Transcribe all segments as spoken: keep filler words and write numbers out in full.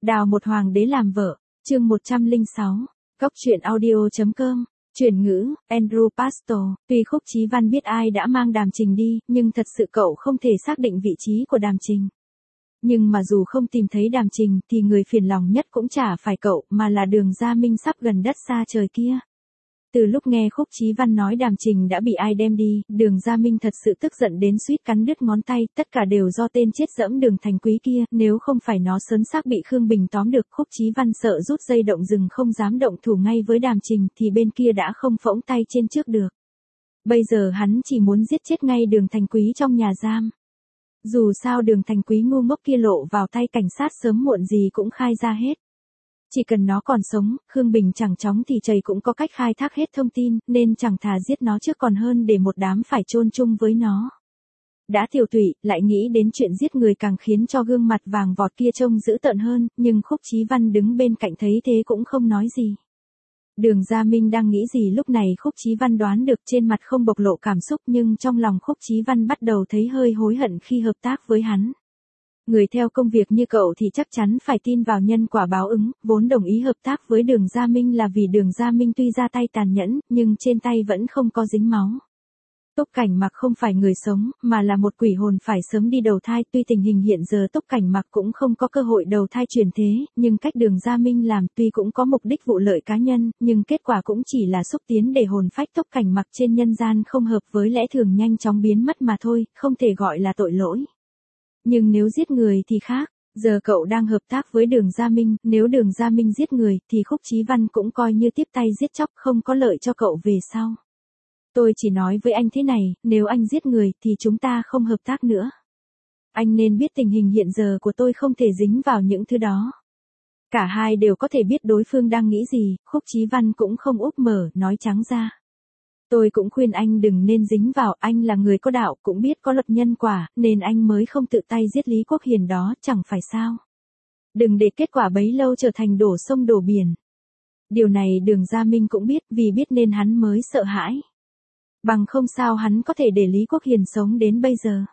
Đào một hoàng đế làm vợ, chương một trăm lẻ sáu, Cốc truyện audio chấm com, chuyển ngữ, Andrew Pastor. Tuy Khúc Chí Văn biết ai đã mang Đàm Trình đi, nhưng thật sự cậu không thể xác định vị trí của Đàm Trình. Nhưng mà dù không tìm thấy Đàm Trình thì người phiền lòng nhất cũng chả phải cậu mà là Đường Gia Minh sắp gần đất xa trời kia. Từ lúc nghe Khúc Chí Văn nói Đàm Trình đã bị ai đem đi, Đường Gia Minh thật sự tức giận đến suýt cắn đứt ngón tay, tất cả đều do tên chết dẫm Đường Thành Quý kia, nếu không phải nó sớn xác bị Khương Bình tóm được, Khúc Chí Văn sợ rút dây động rừng không dám động thủ ngay với Đàm Trình thì bên kia đã không phỗng tay trên trước được. Bây giờ hắn chỉ muốn giết chết ngay Đường Thành Quý trong nhà giam. Dù sao Đường Thành Quý ngu ngốc kia lộ vào tay cảnh sát sớm muộn gì cũng khai ra hết. Chỉ cần nó còn sống, Khương Bình chẳng chóng thì chày cũng có cách khai thác hết thông tin, nên chẳng thà giết nó trước còn hơn để một đám phải chôn chung với nó. Đã tiểu tụy, lại nghĩ đến chuyện giết người càng khiến cho gương mặt vàng vọt kia trông dữ tợn hơn, nhưng Khúc Chí Văn đứng bên cạnh thấy thế cũng không nói gì. Đường Gia Minh đang nghĩ gì lúc này Khúc Chí Văn đoán được, trên mặt không bộc lộ cảm xúc nhưng trong lòng Khúc Chí Văn bắt đầu thấy hơi hối hận khi hợp tác với hắn. Người theo công việc như cậu thì chắc chắn phải tin vào nhân quả báo ứng, vốn đồng ý hợp tác với Đường Gia Minh là vì Đường Gia Minh tuy ra tay tàn nhẫn, nhưng trên tay vẫn không có dính máu. Túc Cảnh Mặc không phải người sống, mà là một quỷ hồn phải sớm đi đầu thai, tuy tình hình hiện giờ Túc Cảnh Mặc cũng không có cơ hội đầu thai chuyển thế, nhưng cách Đường Gia Minh làm tuy cũng có mục đích vụ lợi cá nhân, nhưng kết quả cũng chỉ là xúc tiến để hồn phách Túc Cảnh Mặc trên nhân gian không hợp với lẽ thường nhanh chóng biến mất mà thôi, không thể gọi là tội lỗi. Nhưng nếu giết người thì khác, giờ cậu đang hợp tác với Đường Gia Minh, nếu Đường Gia Minh giết người thì Khúc Chí Văn cũng coi như tiếp tay giết chóc, không có lợi cho cậu về sau. Tôi chỉ nói với anh thế này, nếu anh giết người thì chúng ta không hợp tác nữa. Anh nên biết tình hình hiện giờ của tôi không thể dính vào những thứ đó. Cả hai đều có thể biết đối phương đang nghĩ gì, Khúc Chí Văn cũng không úp mở, nói trắng ra. Tôi cũng khuyên anh đừng nên dính vào, anh là người có đạo, cũng biết có luật nhân quả, nên anh mới không tự tay giết Lý Quốc Hiền đó, chẳng phải sao. Đừng để kết quả bấy lâu trở thành đổ sông đổ biển. Điều này Đường Gia Minh cũng biết, vì biết nên hắn mới sợ hãi. Bằng không sao hắn có thể để Lý Quốc Hiền sống đến bây giờ.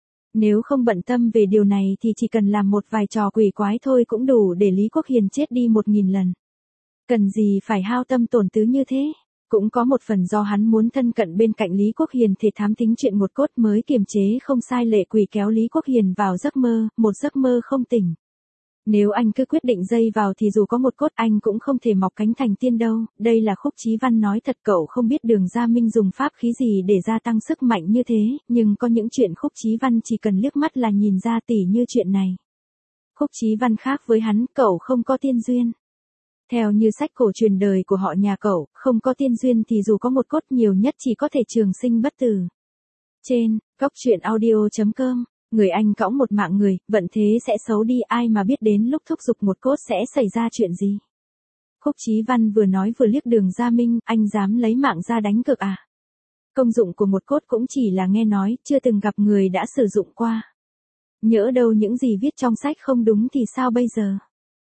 Nếu không bận tâm về điều này thì chỉ cần làm một vài trò quỷ quái thôi cũng đủ để Lý Quốc Hiền chết đi một nghìn lần. Cần gì phải hao tâm tổn tứ như thế. Cũng có một phần do hắn muốn thân cận bên cạnh Lý Quốc Hiền thì thám tính chuyện một cốt mới kiềm chế không sai lệ quỷ kéo Lý Quốc Hiền vào giấc mơ, một giấc mơ không tỉnh. Nếu anh cứ quyết định dây vào thì dù có một cốt anh cũng không thể mọc cánh thành tiên đâu, đây là Khúc Chí Văn nói thật, cậu không biết Đường Gia Minh dùng pháp khí gì để gia tăng sức mạnh như thế, nhưng có những chuyện Khúc Chí Văn chỉ cần liếc mắt là nhìn ra, tỉ như chuyện này. Khúc Chí Văn khác với hắn, cậu không có tiên duyên. Theo như sách cổ truyền đời của họ nhà cậu, không có tiên duyên thì dù có một cốt nhiều nhất chỉ có thể trường sinh bất tử. Trên, Cốc truyện audio chấm com, người anh cõng một mạng người, vận thế sẽ xấu đi, ai mà biết đến lúc thúc giục một cốt sẽ xảy ra chuyện gì. Khúc Chí Văn vừa nói vừa liếc Đường Gia Minh, anh dám lấy mạng ra đánh cược à? Công dụng của một cốt cũng chỉ là nghe nói, chưa từng gặp người đã sử dụng qua. Nhỡ đâu những gì viết trong sách không đúng thì sao bây giờ?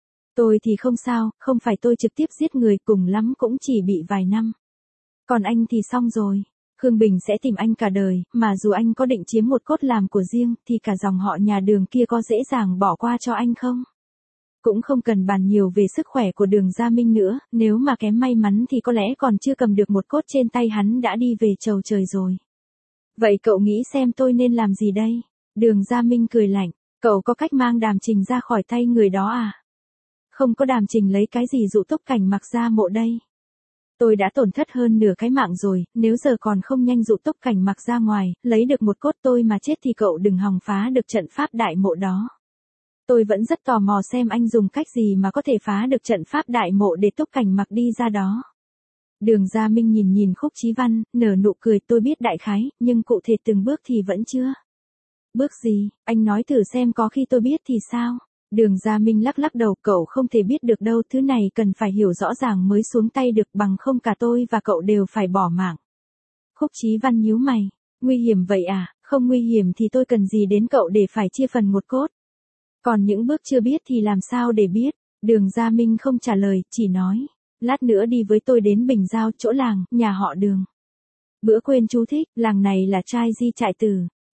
Tôi thì không sao, không phải tôi trực tiếp giết người, cùng lắm cũng chỉ bị vài năm. Còn anh thì xong rồi. Khương Bình sẽ tìm anh cả đời, mà dù anh có định chiếm một cốt làm của riêng, thì cả dòng họ nhà Đường kia có dễ dàng bỏ qua cho anh không? Cũng không cần bàn nhiều về sức khỏe của Đường Gia Minh nữa, nếu mà kém may mắn thì có lẽ còn chưa cầm được một cốt trên tay hắn đã đi về chầu trời rồi. Vậy cậu nghĩ xem tôi nên làm gì đây? Đường Gia Minh cười lạnh, cậu có cách mang Đàm Trình ra khỏi tay người đó à? Không có Đàm Trình lấy cái gì dụ Túc Cảnh Mặc ra mộ đây. Tôi đã tổn thất hơn nửa cái mạng rồi, nếu giờ còn không nhanh dụ Túc Cảnh Mặc ra ngoài, lấy được một cốt tôi mà chết thì cậu đừng hòng phá được trận pháp đại mộ đó. Tôi vẫn rất tò mò xem anh dùng cách gì mà có thể phá được trận pháp đại mộ để Túc Cảnh Mặc đi ra đó. Đường Gia Minh nhìn nhìn Khúc Chí Văn, nở nụ cười, tôi biết đại khái, nhưng cụ thể từng bước thì vẫn chưa. Bước gì, anh nói thử xem, có khi tôi biết thì sao? Đường Gia Minh lắc lắc đầu, cậu không thể biết được đâu, thứ này cần phải hiểu rõ ràng mới xuống tay được, bằng không cả tôi và cậu đều phải bỏ mạng. Khúc Chí Văn nhíu mày, nguy hiểm vậy à? Không nguy hiểm thì tôi cần gì đến cậu để phải chia phần một cốt? Còn những bước chưa biết thì làm sao để biết? Đường Gia Minh không trả lời, chỉ nói, lát nữa đi với tôi đến Bình Giao, chỗ làng, nhà họ Đường. Bữa quên chú thích, làng này là trai Di Trại Tử.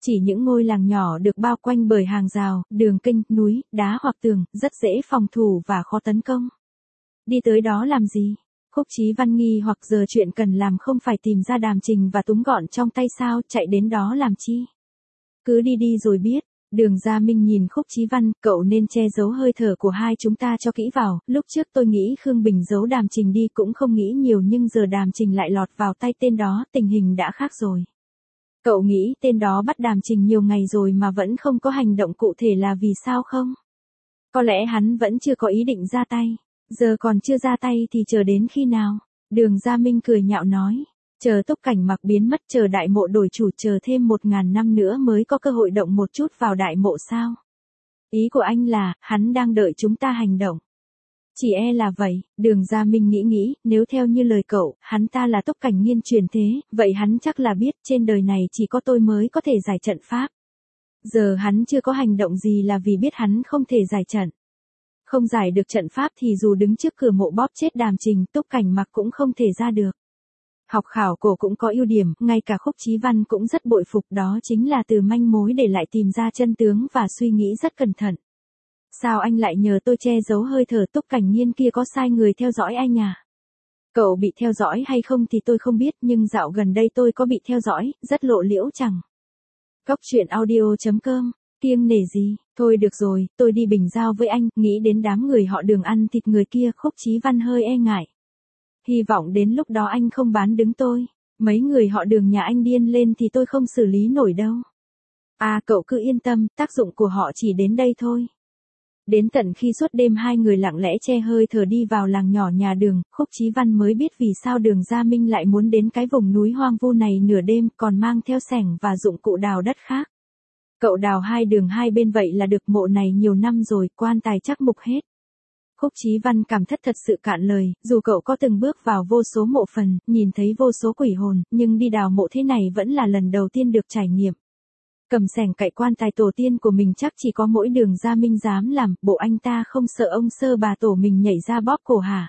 Chỉ những ngôi làng nhỏ được bao quanh bởi hàng rào, đường kênh, núi, đá hoặc tường, rất dễ phòng thủ và khó tấn công. Đi tới đó làm gì? Khúc Chí Văn nghi hoặc giờ chuyện cần làm không phải tìm ra đàm trình và túm gọn trong tay sao, chạy đến đó làm chi? Cứ đi đi rồi biết. Đường Gia Minh nhìn Khúc Chí Văn, cậu nên che giấu hơi thở của hai chúng ta cho kỹ vào, lúc trước tôi nghĩ Khương Bình giấu đàm trình đi cũng không nghĩ nhiều nhưng giờ đàm trình lại lọt vào tay tên đó, tình hình đã khác rồi. Cậu nghĩ tên đó bắt đàm trình nhiều ngày rồi mà vẫn không có hành động cụ thể là vì sao không? Có lẽ hắn vẫn chưa có ý định ra tay, giờ còn chưa ra tay thì chờ đến khi nào? Đường Gia Minh cười nhạo nói. Chờ Túc Cảnh Mặc biến mất, chờ đại mộ đổi chủ, chờ thêm một ngàn năm nữa mới có cơ hội động một chút vào đại mộ sao? Ý của anh là, hắn đang đợi chúng ta hành động. Chỉ e là vậy, Đường Gia Minh nghĩ nghĩ, nếu theo như lời cậu, hắn ta là Túc Cảnh Nghiên truyền thế, vậy hắn chắc là biết trên đời này chỉ có tôi mới có thể giải trận pháp. Giờ hắn chưa có hành động gì là vì biết hắn không thể giải trận. Không giải được trận pháp thì dù đứng trước cửa mộ bóp chết đàm trình, Túc Cảnh Mặc cũng không thể ra được. Học khảo cổ cũng có ưu điểm, ngay cả Khúc Chí Văn cũng rất bội phục, đó chính là từ manh mối để lại tìm ra chân tướng và suy nghĩ rất cẩn thận. Sao anh lại nhờ tôi che giấu hơi thở? Túc Cảnh Nghiên kia có sai người theo dõi anh à? Cậu bị theo dõi hay không thì tôi không biết, nhưng dạo gần đây tôi có bị theo dõi, rất lộ liễu chẳng. Cóc truyện audio chấm com, kiêng nể gì, thôi được rồi, tôi đi Bình Giao với anh, nghĩ đến đám người họ Đường ăn thịt người kia, Khúc Chí Văn hơi e ngại. Hy vọng đến lúc đó anh không bán đứng tôi, mấy người họ Đường nhà anh điên lên thì tôi không xử lý nổi đâu. À cậu cứ yên tâm, tác dụng của họ chỉ đến đây thôi. Đến tận khi suốt đêm hai người lặng lẽ che hơi thở đi vào làng nhỏ nhà Đường, Khúc Chí Văn mới biết vì sao Đường Gia Minh lại muốn đến cái vùng núi hoang vu này nửa đêm, còn mang theo xẻng và dụng cụ đào đất khác. Cậu đào hai đường hai bên vậy là được, mộ này nhiều năm rồi, quan tài chắc mục hết. Khúc Chí Văn cảm thất thật sự cạn lời, dù cậu có từng bước vào vô số mộ phần, nhìn thấy vô số quỷ hồn, nhưng đi đào mộ thế này vẫn là lần đầu tiên được trải nghiệm. Cầm xẻng cạy quan tài tổ tiên của mình chắc chỉ có mỗi Đường Gia Minh dám làm, bộ anh ta không sợ ông sơ bà tổ mình nhảy ra bóp cổ hả?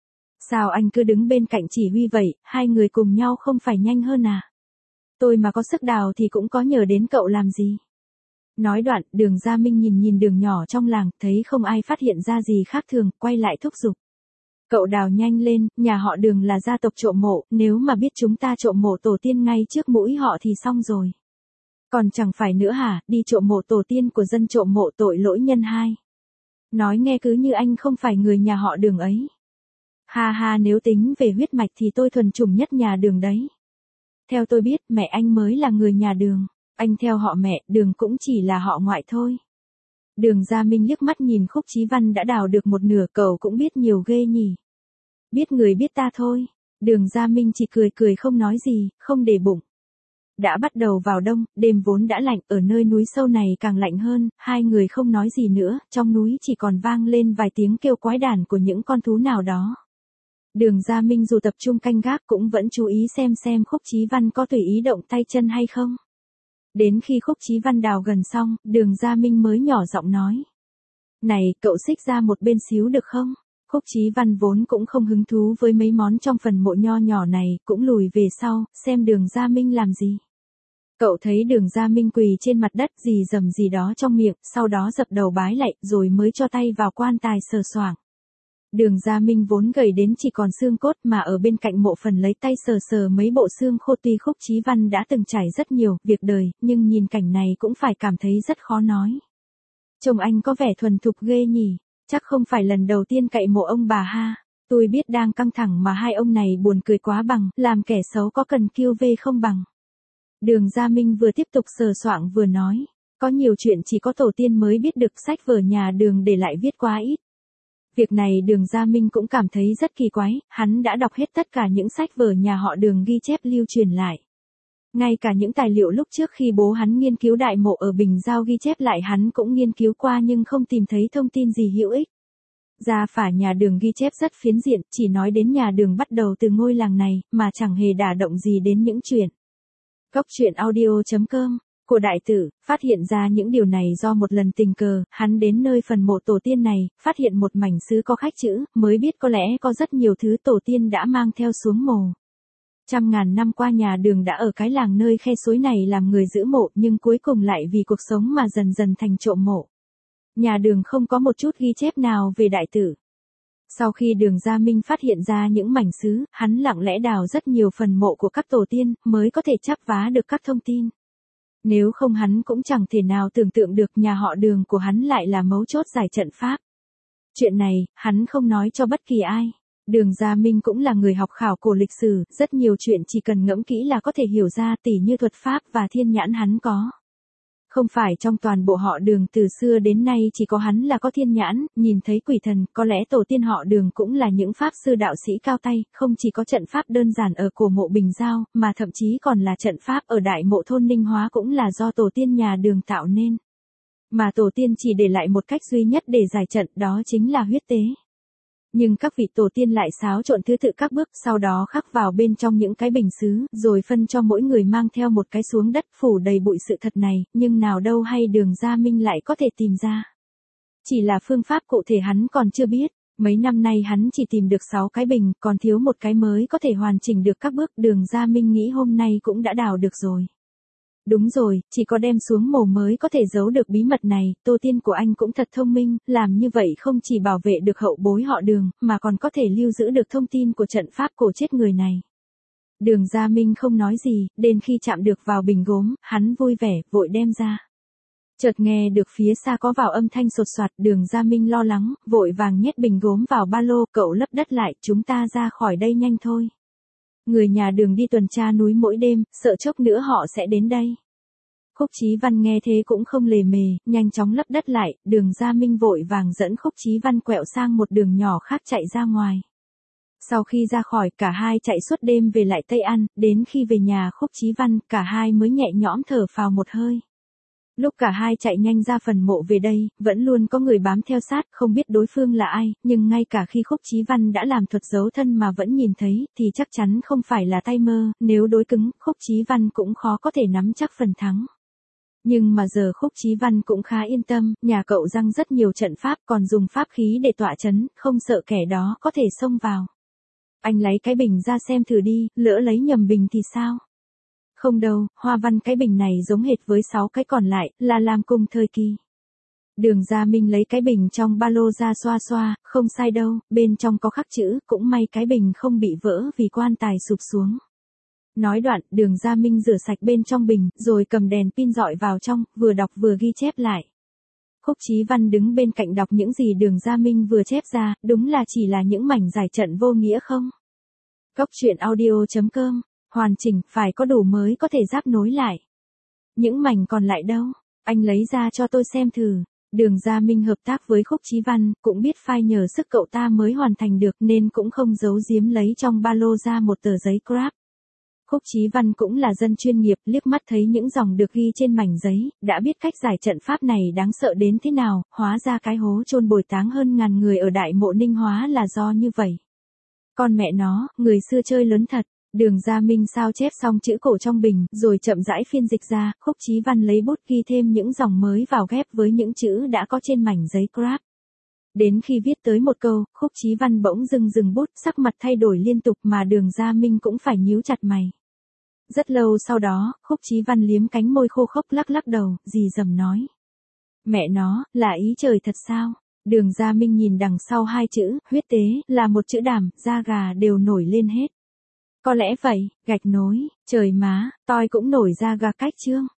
Sao anh cứ đứng bên cạnh chỉ huy vậy, hai người cùng nhau không phải nhanh hơn à? Tôi mà có sức đào thì cũng có nhờ đến cậu làm gì? Nói đoạn, Đường Gia Minh nhìn nhìn đường nhỏ trong làng, thấy không ai phát hiện ra gì khác thường, quay lại thúc giục. Cậu đào nhanh lên, nhà họ Đường là gia tộc trộm mộ, nếu mà biết chúng ta trộm mộ tổ tiên ngay trước mũi họ thì xong rồi. Còn chẳng phải nữa hả, đi trộm mộ tổ tiên của dân trộm mộ tội lỗi nhân hai. Nói nghe cứ như anh không phải người nhà họ Đường ấy. Ha ha, nếu tính về huyết mạch thì tôi thuần chủng nhất nhà Đường đấy. Theo tôi biết, mẹ anh mới là người nhà Đường. Anh theo họ mẹ, Đường cũng chỉ là họ ngoại thôi. Đường Gia Minh liếc mắt nhìn Khúc Chí Văn đã đào được một nửa, cậu cũng biết nhiều ghê nhỉ. Biết người biết ta thôi. Đường Gia Minh chỉ cười cười không nói gì, không để bụng. Đã bắt đầu vào đông, đêm vốn đã lạnh, ở nơi núi sâu này càng lạnh hơn, hai người không nói gì nữa, trong núi chỉ còn vang lên vài tiếng kêu quái đản của những con thú nào đó. Đường Gia Minh dù tập trung canh gác cũng vẫn chú ý xem xem Khúc Chí Văn có tùy ý động tay chân hay không. Đến khi Khúc Chí Văn đào gần xong, Đường Gia Minh mới nhỏ giọng nói. Này, cậu xích ra một bên xíu được không? Khúc Chí Văn vốn cũng không hứng thú với mấy món trong phần mộ nho nhỏ này, cũng lùi về sau, xem Đường Gia Minh làm gì. Cậu thấy Đường Gia Minh quỳ trên mặt đất gì rầm gì đó trong miệng, sau đó dập đầu bái lạy, rồi mới cho tay vào quan tài sờ soạng. Đường Gia Minh vốn gầy đến chỉ còn xương cốt mà ở bên cạnh mộ phần lấy tay sờ sờ mấy bộ xương khô, tuy Khúc Chí Văn đã từng trải rất nhiều việc đời, nhưng nhìn cảnh này cũng phải cảm thấy rất khó nói. Chồng anh có vẻ thuần thục ghê nhỉ, chắc không phải lần đầu tiên cậy mộ ông bà ha. Tôi biết đang căng thẳng mà hai ông này buồn cười quá bằng, làm kẻ xấu có cần kiêu vê không bằng. Đường Gia Minh vừa tiếp tục sờ soạng vừa nói, có nhiều chuyện chỉ có tổ tiên mới biết được, sách vở nhà Đường để lại viết quá ít. Việc này Đường Gia Minh cũng cảm thấy rất kỳ quái, hắn đã đọc hết tất cả những sách vở nhà họ Đường ghi chép lưu truyền lại. Ngay cả những tài liệu lúc trước khi bố hắn nghiên cứu đại mộ ở Bình Giao ghi chép lại hắn cũng nghiên cứu qua nhưng không tìm thấy thông tin gì hữu ích. Gia phả nhà Đường ghi chép rất phiến diện, chỉ nói đến nhà Đường bắt đầu từ ngôi làng này, mà chẳng hề đả động gì đến những chuyện. Cóc truyện audio chấm com của đại tử, phát hiện ra những điều này do một lần tình cờ, hắn đến nơi phần mộ tổ tiên này, phát hiện một mảnh sứ có khắc chữ, mới biết có lẽ có rất nhiều thứ tổ tiên đã mang theo xuống mồ. Trăm ngàn năm qua nhà Đường đã ở cái làng nơi khe suối này làm người giữ mộ nhưng cuối cùng lại vì cuộc sống mà dần dần thành trộm mộ. Nhà Đường không có một chút ghi chép nào về đại tử. Sau khi Đường Gia Minh phát hiện ra những mảnh sứ, hắn lặng lẽ đào rất nhiều phần mộ của các tổ tiên, mới có thể chắp vá được các thông tin. Nếu không hắn cũng chẳng thể nào tưởng tượng được nhà họ Đường của hắn lại là mấu chốt giải trận pháp. Chuyện này, hắn không nói cho bất kỳ ai. Đường Gia Minh cũng là người học khảo cổ lịch sử, rất nhiều chuyện chỉ cần ngẫm kỹ là có thể hiểu ra, tỉ như thuật pháp và thiên nhãn hắn có. Không phải trong toàn bộ họ Đường từ xưa đến nay chỉ có hắn là có thiên nhãn, nhìn thấy quỷ thần, có lẽ tổ tiên họ Đường cũng là những pháp sư đạo sĩ cao tay, không chỉ có trận pháp đơn giản ở cổ mộ Bình Giao, mà thậm chí còn là trận pháp ở đại mộ thôn Ninh Hóa cũng là do tổ tiên nhà Đường tạo nên. Mà tổ tiên chỉ để lại một cách duy nhất để giải trận, đó chính là huyết tế. Nhưng các vị tổ tiên lại xáo trộn thứ tự các bước, sau đó khắc vào bên trong những cái bình sứ, rồi phân cho mỗi người mang theo một cái xuống đất phủ đầy bụi sự thật này, nhưng nào đâu hay Đường Gia Minh lại có thể tìm ra. Chỉ là phương pháp cụ thể hắn còn chưa biết, mấy năm nay hắn chỉ tìm được sáu cái bình, còn thiếu một cái mới có thể hoàn chỉnh được các bước, Đường Gia Minh nghĩ hôm nay cũng đã đào được rồi. Đúng rồi, chỉ có đem xuống mồ mới có thể giấu được bí mật này, tổ tiên của anh cũng thật thông minh, làm như vậy không chỉ bảo vệ được hậu bối họ Đường, mà còn có thể lưu giữ được thông tin của trận pháp cổ chết người này. Đường Gia Minh không nói gì, đến khi chạm được vào bình gốm, hắn vui vẻ, vội đem ra. Chợt nghe được phía xa có vào âm thanh sột soạt, Đường Gia Minh lo lắng, vội vàng nhét bình gốm vào ba lô, cậu lấp đất lại, chúng ta ra khỏi đây nhanh thôi. Người nhà Đường đi tuần tra núi mỗi đêm, sợ chốc nữa họ sẽ đến đây. Khúc Chí Văn nghe thế cũng không lề mề, nhanh chóng lấp đất lại, Đường Gia Minh vội vàng dẫn Khúc Chí Văn quẹo sang một đường nhỏ khác chạy ra ngoài. Sau khi ra khỏi, cả hai chạy suốt đêm về lại Tây An, đến khi về nhà Khúc Chí Văn, cả hai mới nhẹ nhõm thở phào một hơi. Lúc cả hai chạy nhanh ra phần mộ về đây, vẫn luôn có người bám theo sát, không biết đối phương là ai, nhưng ngay cả khi Khúc Chí Văn đã làm thuật giấu thân mà vẫn nhìn thấy, thì chắc chắn không phải là tay mơ, nếu đối cứng, Khúc Chí Văn cũng khó có thể nắm chắc phần thắng. Nhưng mà giờ Khúc Chí Văn cũng khá yên tâm, nhà cậu răng rất nhiều trận pháp, còn dùng pháp khí để tọa chấn, không sợ kẻ đó có thể xông vào. Anh lấy cái bình ra xem thử đi, lỡ lấy nhầm bình thì sao? Không đâu, hoa văn cái bình này giống hệt với sáu cái còn lại, là làm cùng thời kỳ. Đường Gia Minh lấy cái bình trong ba lô ra xoa xoa, không sai đâu, bên trong có khắc chữ, cũng may cái bình không bị vỡ vì quan tài sụp xuống. Nói đoạn, Đường Gia Minh rửa sạch bên trong bình, rồi cầm đèn pin dọi vào trong, vừa đọc vừa ghi chép lại. Khúc Chí Văn đứng bên cạnh đọc những gì Đường Gia Minh vừa chép ra, đúng là chỉ là những mảnh giải trận vô nghĩa không? Cốc truyện audio chấm com, hoàn chỉnh, phải có đủ mới có thể giáp nối lại. Những mảnh còn lại đâu? Anh lấy ra cho tôi xem thử. Đường Gia Minh hợp tác với Khúc Chí Văn, cũng biết phai nhờ sức cậu ta mới hoàn thành được nên cũng không giấu giếm lấy trong ba lô ra một tờ giấy grab. Khúc Chí Văn cũng là dân chuyên nghiệp, liếc mắt thấy những dòng được ghi trên mảnh giấy, đã biết cách giải trận pháp này đáng sợ đến thế nào, hóa ra cái hố chôn bồi táng hơn ngàn người ở đại mộ Ninh Hóa là do như vậy. Con mẹ nó, người xưa chơi lớn thật. Đường Gia Minh sao chép xong chữ cổ trong bình, rồi chậm rãi phiên dịch ra, Khúc Chí Văn lấy bút ghi thêm những dòng mới vào ghép với những chữ đã có trên mảnh giấy grab. Đến khi viết tới một câu, Khúc Chí Văn bỗng dừng dừng bút, sắc mặt thay đổi liên tục mà Đường Gia Minh cũng phải nhíu chặt mày. Rất lâu sau đó, Khúc Chí Văn liếm cánh môi khô khốc lắc lắc đầu, rì rầm nói. Mẹ nó, là ý trời thật sao? Đường Gia Minh nhìn đằng sau hai chữ, huyết tế, là một chữ đàm, da gà đều nổi lên hết. Có lẽ vậy, gạch nối, trời má, toi cũng nổi ra gà cách chương.